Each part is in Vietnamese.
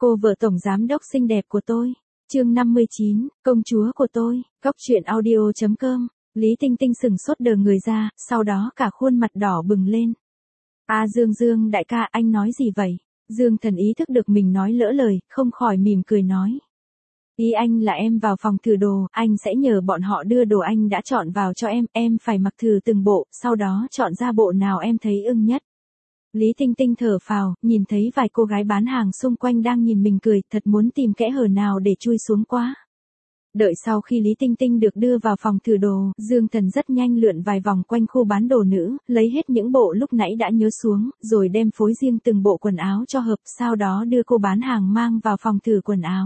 Cô vợ tổng giám đốc xinh đẹp của tôi. Chương 59, công chúa của tôi. Cốc truyện audio.com. Lý Tinh Tinh sừng sốt đờ người ra, sau đó cả khuôn mặt đỏ bừng lên. Dương đại ca, anh nói gì vậy? Dương Thần ý thức được mình nói lỡ lời, không khỏi mỉm cười nói. Ý anh là em vào phòng thử đồ, anh sẽ nhờ bọn họ đưa đồ anh đã chọn vào cho em phải mặc thử từng bộ, sau đó chọn ra bộ nào em thấy ưng nhất. Lý Tinh Tinh thở phào, nhìn thấy vài cô gái bán hàng xung quanh đang nhìn mình cười, thật muốn tìm kẽ hở nào để chui xuống quá. Đợi sau khi Lý Tinh Tinh được đưa vào phòng thử đồ, Dương Thần rất nhanh lượn vài vòng quanh khu bán đồ nữ, lấy hết những bộ lúc nãy đã nhớ xuống, rồi đem phối riêng từng bộ quần áo cho hợp, sau đó đưa cô bán hàng mang vào phòng thử quần áo.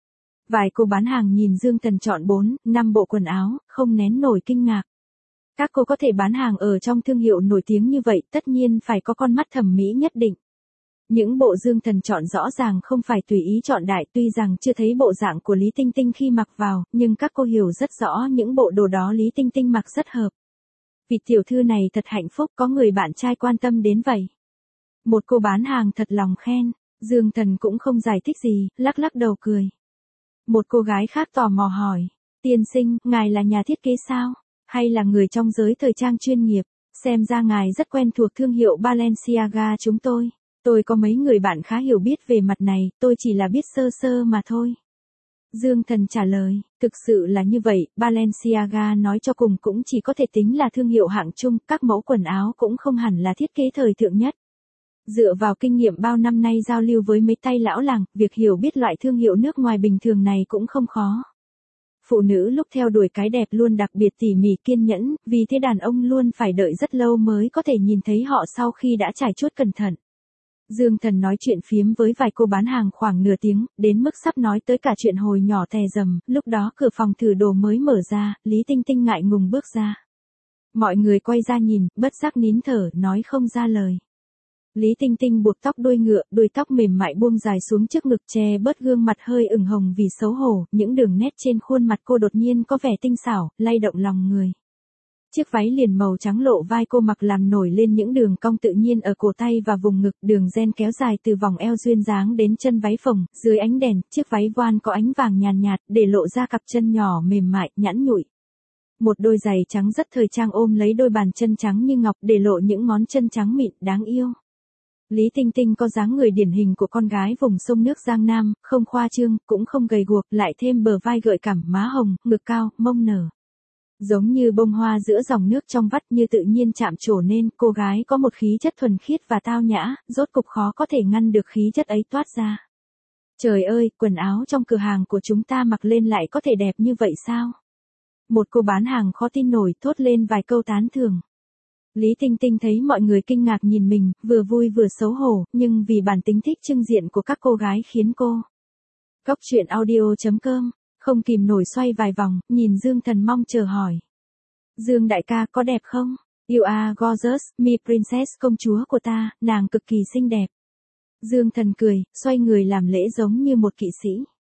Vài cô bán hàng nhìn Dương Thần chọn 4, 5 bộ quần áo, không nén nổi kinh ngạc. Các cô có thể bán hàng ở trong thương hiệu nổi tiếng như vậy, tất nhiên phải có con mắt thẩm mỹ nhất định. Những bộ Dương Thần chọn rõ ràng không phải tùy ý chọn đại, tuy rằng chưa thấy bộ dạng của Lý Tinh Tinh khi mặc vào, nhưng các cô hiểu rất rõ những bộ đồ đó Lý Tinh Tinh mặc rất hợp. Vị tiểu thư này thật hạnh phúc, có người bạn trai quan tâm đến vậy. Một cô bán hàng thật lòng khen, Dương Thần cũng không giải thích gì, lắc lắc đầu cười. Một cô gái khác tò mò hỏi, tiên sinh, ngài là nhà thiết kế sao? Hay là người trong giới thời trang chuyên nghiệp? Xem ra ngài rất quen thuộc thương hiệu Balenciaga chúng tôi. Tôi có mấy người bạn khá hiểu biết về mặt này, tôi chỉ là biết sơ sơ mà thôi. Dương Thần trả lời, thực sự là như vậy, Balenciaga nói cho cùng cũng chỉ có thể tính là thương hiệu hạng trung, các mẫu quần áo cũng không hẳn là thiết kế thời thượng nhất. Dựa vào kinh nghiệm bao năm nay giao lưu với mấy tay lão làng, việc hiểu biết loại thương hiệu nước ngoài bình thường này cũng không khó. Phụ nữ lúc theo đuổi cái đẹp luôn đặc biệt tỉ mỉ kiên nhẫn, vì thế đàn ông luôn phải đợi rất lâu mới có thể nhìn thấy họ sau khi đã trải chuốt cẩn thận. Dương Thần nói chuyện phiếm với vài cô bán hàng khoảng nửa tiếng, đến mức sắp nói tới cả chuyện hồi nhỏ tè dầm, lúc đó cửa phòng thử đồ mới mở ra, Lý Tinh Tinh ngại ngùng bước ra. Mọi người quay ra nhìn, bất giác nín thở, nói không ra lời. Lý Tinh Tinh buộc tóc đuôi ngựa, đuôi tóc mềm mại buông dài xuống trước ngực che bớt gương mặt hơi ửng hồng vì xấu hổ, những đường nét trên khuôn mặt cô đột nhiên có vẻ tinh xảo, lay động lòng người. Chiếc váy liền màu trắng lộ vai cô mặc làm nổi lên những đường cong tự nhiên ở cổ tay và vùng ngực, đường ren kéo dài từ vòng eo duyên dáng đến chân váy phồng, dưới ánh đèn, chiếc váy voan có ánh vàng nhàn nhạt, để lộ ra cặp chân nhỏ mềm mại, nhẵn nhụi. Một đôi giày trắng rất thời trang ôm lấy đôi bàn chân trắng như ngọc, để lộ những ngón chân trắng mịn, đáng yêu. Lý Tinh Tinh có dáng người điển hình của con gái vùng sông nước Giang Nam, không khoa trương, cũng không gầy guộc, lại thêm bờ vai gợi cảm, má hồng, ngực cao, mông nở. Giống như bông hoa giữa dòng nước trong vắt như tự nhiên chạm trổ nên, cô gái có một khí chất thuần khiết và tao nhã, rốt cục khó có thể ngăn được khí chất ấy toát ra. Trời ơi, quần áo trong cửa hàng của chúng ta mặc lên lại có thể đẹp như vậy sao? Một cô bán hàng khó tin nổi thốt lên vài câu tán thưởng. Lý Tinh Tinh thấy mọi người kinh ngạc nhìn mình, vừa vui vừa xấu hổ, nhưng vì bản tính thích trưng diện của các cô gái khiến cô. Cốc truyện audio.com, không kìm nổi xoay vài vòng, nhìn Dương Thần mong chờ hỏi. Dương đại ca có đẹp không? You are gorgeous, my princess, công chúa của ta, nàng cực kỳ xinh đẹp. Dương Thần cười, xoay người làm lễ giống như một kỵ sĩ.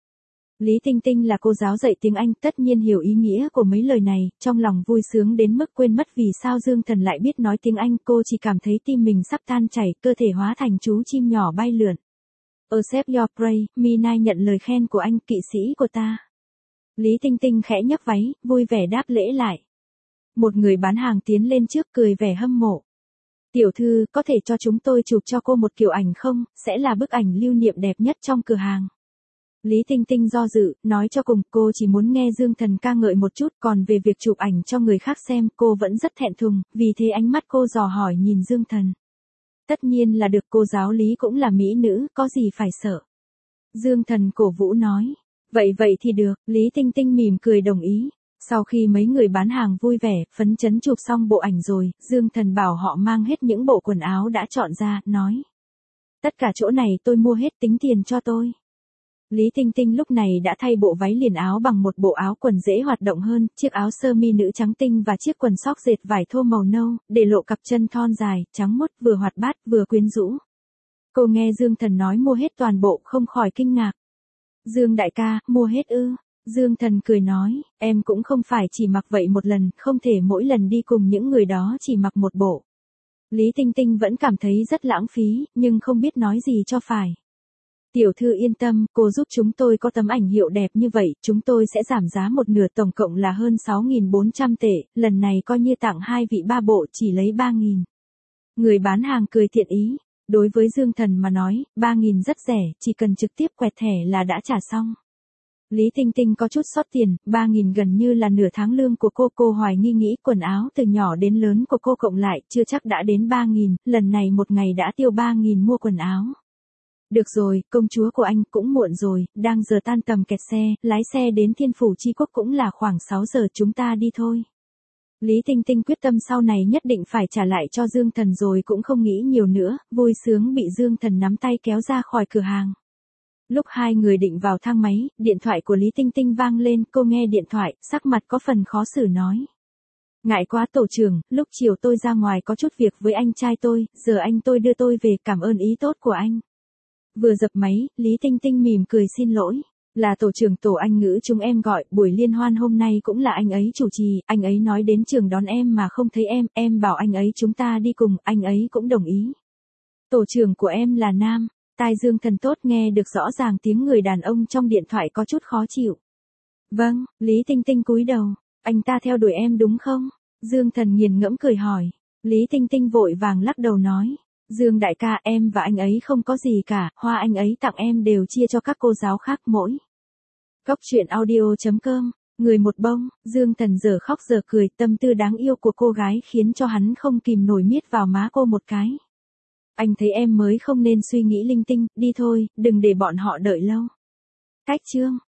Lý Tinh Tinh là cô giáo dạy tiếng Anh, tất nhiên hiểu ý nghĩa của mấy lời này, trong lòng vui sướng đến mức quên mất vì sao Dương Thần lại biết nói tiếng Anh, cô chỉ cảm thấy tim mình sắp tan chảy, cơ thể hóa thành chú chim nhỏ bay lượn. Accept your praise, Mina nhận lời khen của anh, kỵ sĩ của ta. Lý Tinh Tinh khẽ nhấc váy, vui vẻ đáp lễ lại. Một người bán hàng tiến lên trước cười vẻ hâm mộ. Tiểu thư, có thể cho chúng tôi chụp cho cô một kiểu ảnh không, sẽ là bức ảnh lưu niệm đẹp nhất trong cửa hàng. Lý Tinh Tinh do dự, nói cho cùng, cô chỉ muốn nghe Dương Thần ca ngợi một chút, còn về việc chụp ảnh cho người khác xem, cô vẫn rất thẹn thùng, vì thế ánh mắt cô dò hỏi nhìn Dương Thần. Tất nhiên là được, cô giáo Lý cũng là mỹ nữ, có gì phải sợ. Dương Thần cổ vũ nói. Vậy thì được, Lý Tinh Tinh mỉm cười đồng ý. Sau khi mấy người bán hàng vui vẻ, phấn chấn chụp xong bộ ảnh rồi, Dương Thần bảo họ mang hết những bộ quần áo đã chọn ra, nói. Tất cả chỗ này tôi mua hết, tính tiền cho tôi. Lý Tinh Tinh lúc này đã thay bộ váy liền áo bằng một bộ áo quần dễ hoạt động hơn, chiếc áo sơ mi nữ trắng tinh và chiếc quần sóc dệt vải thô màu nâu, để lộ cặp chân thon dài, trắng muốt, vừa hoạt bát, vừa quyến rũ. Cô nghe Dương Thần nói mua hết toàn bộ, không khỏi kinh ngạc. Dương đại ca, mua hết ư? Dương Thần cười nói, em cũng không phải chỉ mặc vậy một lần, không thể mỗi lần đi cùng những người đó chỉ mặc một bộ. Lý Tinh Tinh vẫn cảm thấy rất lãng phí, nhưng không biết nói gì cho phải. Tiểu thư yên tâm, cô giúp chúng tôi có tấm ảnh hiệu đẹp như vậy, chúng tôi sẽ giảm giá một nửa, tổng cộng là hơn 6.400 tệ, lần này coi như tặng 2 vị 3 bộ chỉ lấy 3.000. Người bán hàng cười thiện ý. Đối với Dương Thần mà nói, 3.000 rất rẻ, chỉ cần trực tiếp quẹt thẻ là đã trả xong. Lý Tinh Tinh có chút sót tiền, 3.000 gần như là nửa tháng lương của cô hoài nghi nghĩ quần áo từ nhỏ đến lớn của cô cộng lại chưa chắc đã đến 3.000, lần này một ngày đã tiêu 3.000 mua quần áo. Được rồi, công chúa của anh cũng muộn rồi, đang giờ tan tầm kẹt xe, lái xe đến Thiên Phủ Chi Quốc cũng là khoảng 6 giờ, chúng ta đi thôi. Lý Tinh Tinh quyết tâm sau này nhất định phải trả lại cho Dương Thần rồi cũng không nghĩ nhiều nữa, vui sướng bị Dương Thần nắm tay kéo ra khỏi cửa hàng. Lúc hai người định vào thang máy, điện thoại của Lý Tinh Tinh vang lên, cô nghe điện thoại, sắc mặt có phần khó xử nói. Ngại quá tổ trưởng, lúc chiều tôi ra ngoài có chút việc với anh trai tôi, giờ anh tôi đưa tôi về, cảm ơn ý tốt của anh. Vừa dập máy, Lý Tinh Tinh mỉm cười xin lỗi. Là tổ trưởng tổ Anh Ngữ chúng em gọi, buổi liên hoan hôm nay cũng là anh ấy chủ trì, anh ấy nói đến trường đón em mà không thấy em bảo anh ấy chúng ta đi cùng, anh ấy cũng đồng ý. Tổ trưởng của em là nam, tai Dương Thần tốt nghe được rõ ràng tiếng người đàn ông trong điện thoại có chút khó chịu. Vâng, Lý Tinh Tinh cúi đầu, anh ta theo đuổi em đúng không? Dương Thần nghiền ngẫm cười hỏi. Lý Tinh Tinh vội vàng lắc đầu nói. Dương đại ca, em và anh ấy không có gì cả, hoa anh ấy tặng em đều chia cho các cô giáo khác mỗi. Góc truyện audio.com, người một bông, Dương Thần giờ khóc giờ cười, tâm tư đáng yêu của cô gái khiến cho hắn không kìm nổi miết vào má cô một cái. Anh thấy em mới không nên suy nghĩ linh tinh, đi thôi, đừng để bọn họ đợi lâu. Cách chương.